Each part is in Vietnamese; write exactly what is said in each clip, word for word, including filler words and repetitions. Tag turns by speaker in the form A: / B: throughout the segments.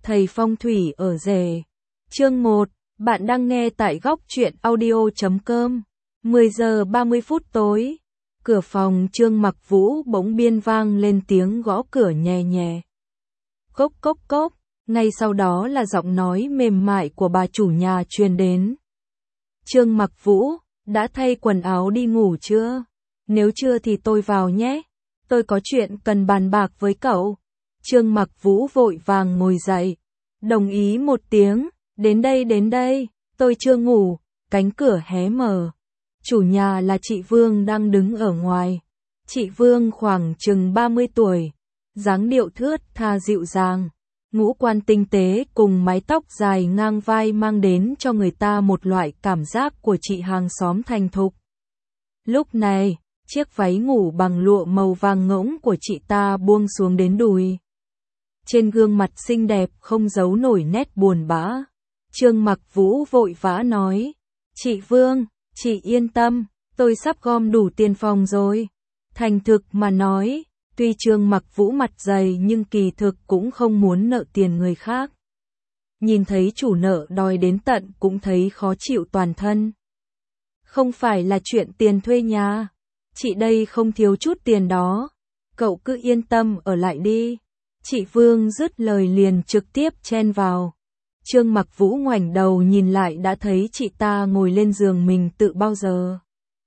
A: Thầy phong thủy ở rể. Chương một, bạn đang nghe tại góc truyện audio chấm com. mười giờ ba mươi phút tối, cửa phòng Trương Mặc Vũ bỗng biên vang lên tiếng gõ cửa nhẹ nhẹ. Cốc cốc cốc, ngay sau đó là giọng nói mềm mại của bà chủ nhà truyền đến. Trương Mặc Vũ, đã thay quần áo đi ngủ chưa? Nếu chưa thì tôi vào nhé. Tôi có chuyện cần bàn bạc với cậu. Trương Mặc Vũ vội vàng ngồi dậy. Đồng ý một tiếng, đến đây đến đây, tôi chưa ngủ, cánh cửa hé mở. Chủ nhà là chị Vương đang đứng ở ngoài. Chị Vương khoảng chừng ba mươi tuổi, dáng điệu thướt tha dịu dàng, ngũ quan tinh tế cùng mái tóc dài ngang vai mang đến cho người ta một loại cảm giác của chị hàng xóm thành thục. Lúc này, chiếc váy ngủ bằng lụa màu vàng ngỗng của chị ta buông xuống đến đùi. Trên gương mặt xinh đẹp không giấu nổi nét buồn bã. Trương Mặc Vũ vội vã nói, chị Vương, chị yên tâm, tôi sắp gom đủ tiền phòng rồi. Thành thực mà nói, tuy Trương Mặc Vũ mặt dày nhưng kỳ thực cũng không muốn nợ tiền người khác. Nhìn thấy chủ nợ đòi đến tận cũng thấy khó chịu toàn thân. Không phải là chuyện tiền thuê nhà, chị đây không thiếu chút tiền đó, cậu cứ yên tâm ở lại đi. Chị Vương dứt lời liền trực tiếp chen vào. Trương Mặc Vũ ngoảnh đầu nhìn lại đã thấy chị ta ngồi lên giường mình tự bao giờ.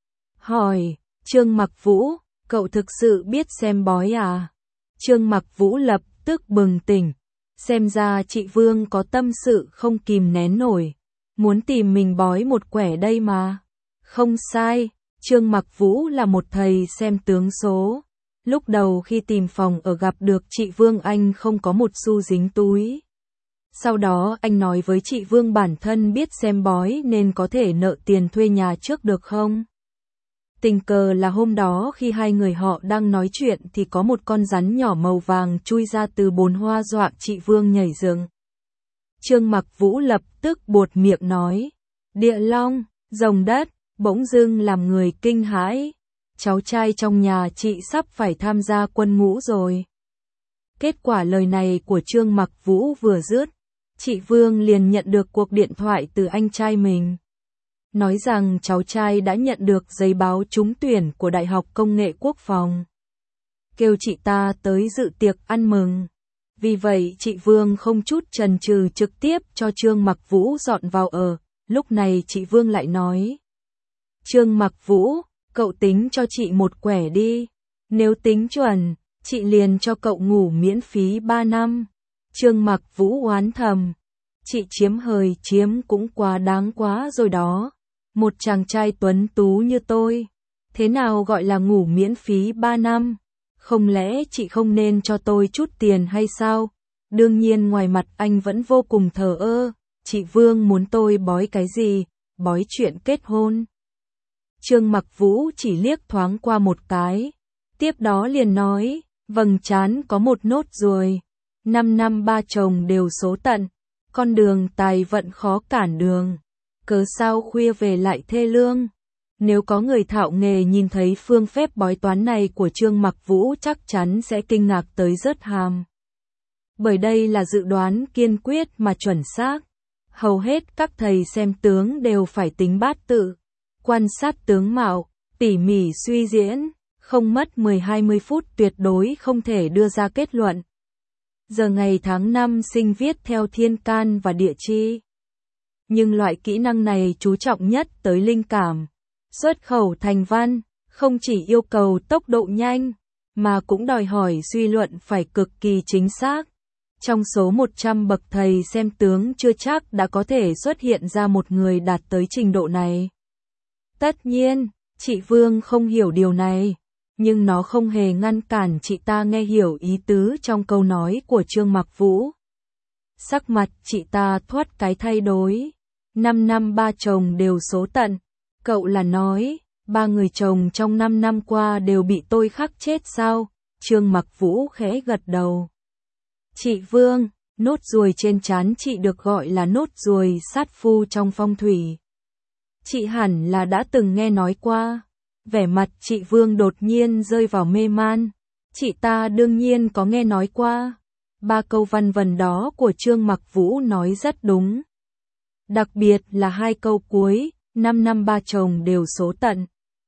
A: Hỏi, Trương Mặc Vũ, cậu thực sự biết xem bói à? Trương Mặc Vũ lập tức bừng tỉnh. Xem ra chị Vương có tâm sự không kìm nén nổi. Muốn tìm mình bói một quẻ đây mà. Không sai, Trương Mặc Vũ là một thầy xem tướng số. Lúc đầu khi tìm phòng ở gặp được chị Vương anh không có một xu dính túi. Sau đó anh nói với chị Vương bản thân biết xem bói nên có thể nợ tiền thuê nhà trước được không? Tình cờ là hôm đó khi hai người họ đang nói chuyện thì có một con rắn nhỏ màu vàng chui ra từ bồn hoa dọa chị Vương nhảy dựng. Trương Mặc Vũ lập tức buột miệng nói, địa long, rồng đất, bỗng dưng làm người kinh hãi. Cháu trai trong nhà chị sắp phải tham gia quân ngũ rồi. Kết quả lời này của Trương Mặc Vũ vừa dứt, chị Vương liền nhận được cuộc điện thoại từ anh trai mình. Nói rằng cháu trai đã nhận được giấy báo trúng tuyển của Đại học Công nghệ Quốc phòng. Kêu chị ta tới dự tiệc ăn mừng. Vì vậy chị Vương không chút chần chừ trực tiếp cho Trương Mặc Vũ dọn vào ở. Lúc này chị Vương lại nói, Trương Mặc Vũ, cậu tính cho chị một quẻ đi. Nếu tính chuẩn, chị liền cho cậu ngủ miễn phí ba năm. Trương Mặc Vũ oán thầm, chị chiếm hời chiếm cũng quá đáng quá rồi đó. Một chàng trai tuấn tú như tôi, thế nào gọi là ngủ miễn phí ba năm? Không lẽ chị không nên cho tôi chút tiền hay sao? Đương nhiên ngoài mặt anh vẫn vô cùng thờ ơ. Chị Vương muốn tôi bói cái gì? Bói chuyện kết hôn. Trương Mặc Vũ chỉ liếc thoáng qua một cái, tiếp đó liền nói, vầng trán có một nốt ruồi, năm năm ba chồng đều số tận, con đường tài vận khó cản đường, cớ sao khuya về lại thê lương. Nếu có người thạo nghề nhìn thấy phương phép bói toán này của Trương Mặc Vũ chắc chắn sẽ kinh ngạc tới rớt hàm. Bởi đây là dự đoán kiên quyết mà chuẩn xác, hầu hết các thầy xem tướng đều phải tính bát tự. Quan sát tướng mạo, tỉ mỉ suy diễn, không mất mười hai mươi phút tuyệt đối không thể đưa ra kết luận. Giờ ngày tháng năm sinh viết theo thiên can và địa chi. Nhưng loại kỹ năng này chú trọng nhất tới linh cảm. Xuất khẩu thành văn, không chỉ yêu cầu tốc độ nhanh, mà cũng đòi hỏi suy luận phải cực kỳ chính xác. Trong số một trăm bậc thầy xem tướng chưa chắc đã có thể xuất hiện ra một người đạt tới trình độ này. Tất nhiên, chị Vương không hiểu điều này, nhưng nó không hề ngăn cản chị ta nghe hiểu ý tứ trong câu nói của Trương Mặc Vũ. Sắc mặt chị ta thoát cái thay đổi, năm năm ba chồng đều số tận, cậu là nói, ba người chồng trong năm năm qua đều bị tôi khắc chết sao? Trương Mặc Vũ khẽ gật đầu. Chị Vương, nốt ruồi trên trán chị được gọi là nốt ruồi sát phu trong phong thủy. Chị hẳn là đã từng nghe nói qua. Vẻ mặt chị Vương đột nhiên rơi vào mê man. Chị ta đương nhiên có nghe nói qua. ba câu văn vần đó của Trương Mặc Vũ nói rất đúng. Đặc biệt là hai câu cuối, năm năm ba chồng đều số tận.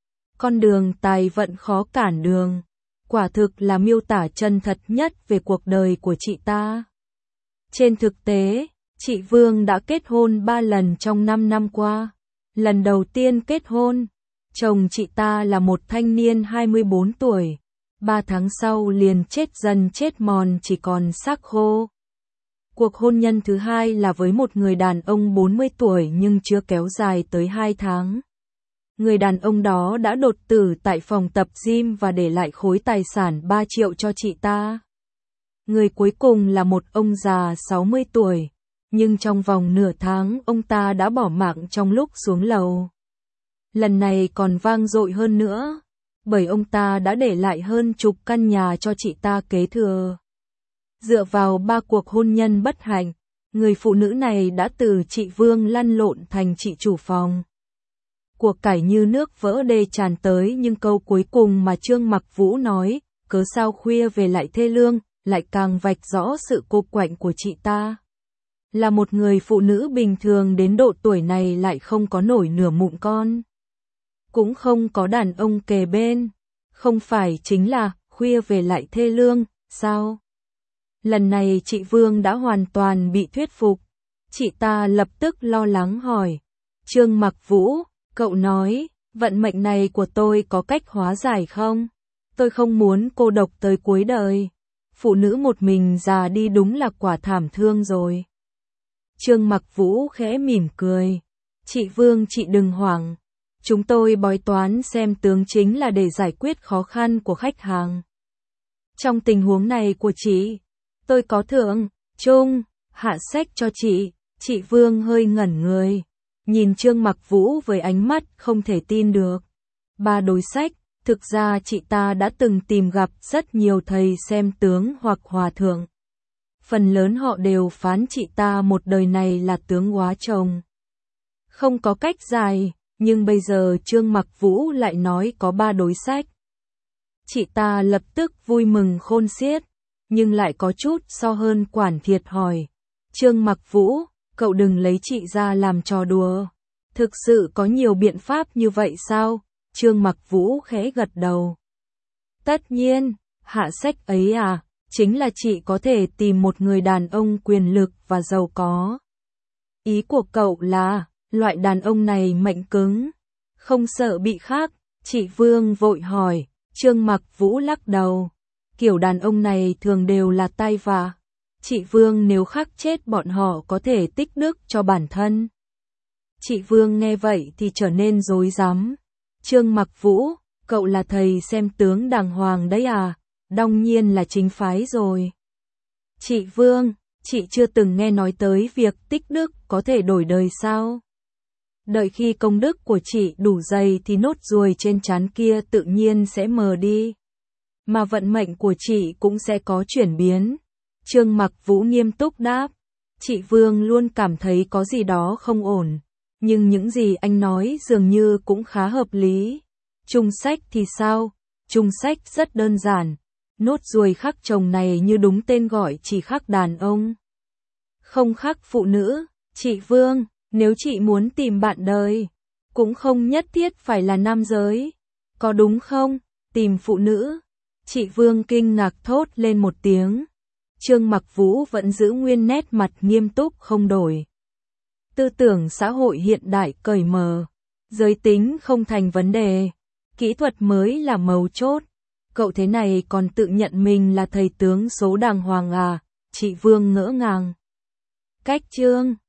A: Con đường tài vận khó cản đường. Quả thực là miêu tả chân thật nhất về cuộc đời của chị ta. Trên thực tế, chị Vương đã kết hôn ba lần trong năm năm qua. Lần đầu tiên kết hôn, chồng chị ta là một thanh niên hai mươi bốn tuổi. Ba tháng sau liền chết dần chết mòn chỉ còn xác khô. Cuộc hôn nhân thứ hai là với một người đàn ông bốn mươi tuổi nhưng chưa kéo dài tới hai tháng. Người đàn ông đó đã đột tử tại phòng tập gym và để lại khối tài sản ba triệu cho chị ta. Người cuối cùng là một ông già sáu mươi tuổi, nhưng trong vòng nửa tháng ông ta đã bỏ mạng trong lúc xuống lầu. Lần này còn vang dội hơn nữa, bởi ông ta đã để lại hơn chục căn nhà cho chị ta kế thừa. Dựa vào ba cuộc hôn nhân bất hạnh, người phụ nữ này đã từ chị Vương lăn lộn thành chị chủ phòng. Cuộc cải như nước vỡ đê tràn tới, nhưng câu cuối cùng mà Trương Mặc Vũ nói, cớ sao khuya về lại thê lương, lại càng vạch rõ sự cô quạnh của chị ta. Là một người phụ nữ bình thường đến độ tuổi này lại không có nổi nửa mụn con. Cũng không có đàn ông kề bên. Không phải chính là khuya về lại thê lương, sao? Lần này chị Vương đã hoàn toàn bị thuyết phục. Chị ta lập tức lo lắng hỏi. Trương Mặc Vũ, cậu nói, vận mệnh này của tôi có cách hóa giải không? Tôi không muốn cô độc tới cuối đời. Phụ nữ một mình già đi đúng là quả thảm thương rồi. Trương Mặc Vũ khẽ mỉm cười. Chị Vương, chị đừng hoảng. Chúng tôi bói toán xem tướng chính là để giải quyết khó khăn của khách hàng. Trong tình huống này của chị, tôi có thưởng, trung, hạ sách cho chị. Chị Vương hơi ngẩn người, nhìn Trương Mặc Vũ với ánh mắt không thể tin được. Ba đối sách, thực ra chị ta đã từng tìm gặp rất nhiều thầy xem tướng hoặc hòa thượng. Phần lớn họ đều phán chị ta một đời này là tướng hóa chồng. Không có cách giải, nhưng bây giờ Trương Mặc Vũ lại nói có ba đối sách. Chị ta lập tức vui mừng khôn xiết, nhưng lại có chút so hơn quản thiệt hỏi. Trương Mặc Vũ, cậu đừng lấy chị ra làm trò đùa. Thực sự có nhiều biện pháp như vậy sao? Trương Mặc Vũ khẽ gật đầu. Tất nhiên, hạ sách ấy à, chính là chị có thể tìm một người đàn ông quyền lực và giàu có. Ý của cậu là, loại đàn ông này mệnh cứng, không sợ bị khác. Chị Vương vội hỏi. Trương Mặc Vũ lắc đầu. Kiểu đàn ông này thường đều là tai vạ. Chị Vương nếu khắc chết bọn họ có thể tích đức cho bản thân. Chị Vương nghe vậy thì trở nên rối rắm. Trương Mặc Vũ, cậu là thầy xem tướng đàng hoàng đấy à? Đương nhiên là chính phái rồi. Chị Vương, chị chưa từng nghe nói tới việc tích đức có thể đổi đời sao? Đợi khi công đức của chị đủ dày thì nốt ruồi trên trán kia tự nhiên sẽ mờ đi. Mà vận mệnh của chị cũng sẽ có chuyển biến. Trương Mặc Vũ nghiêm túc đáp. Chị Vương luôn cảm thấy có gì đó không ổn. Nhưng những gì anh nói dường như cũng khá hợp lý. Trung sách thì sao? Trung sách rất đơn giản. Nốt ruồi khắc chồng này như đúng tên gọi chỉ khắc đàn ông. Không khắc phụ nữ. Chị Vương, nếu chị muốn tìm bạn đời, cũng không nhất thiết phải là nam giới. Có đúng không? Tìm phụ nữ. Chị Vương kinh ngạc thốt lên một tiếng. Trương Mặc Vũ vẫn giữ nguyên nét mặt nghiêm túc không đổi. Tư tưởng xã hội hiện đại cởi mở. Giới tính không thành vấn đề. Kỹ thuật mới là mấu chốt. Cậu thế này còn tự nhận mình là thầy tướng số đàng hoàng à? Chị Vương ngỡ ngàng. Cách Trương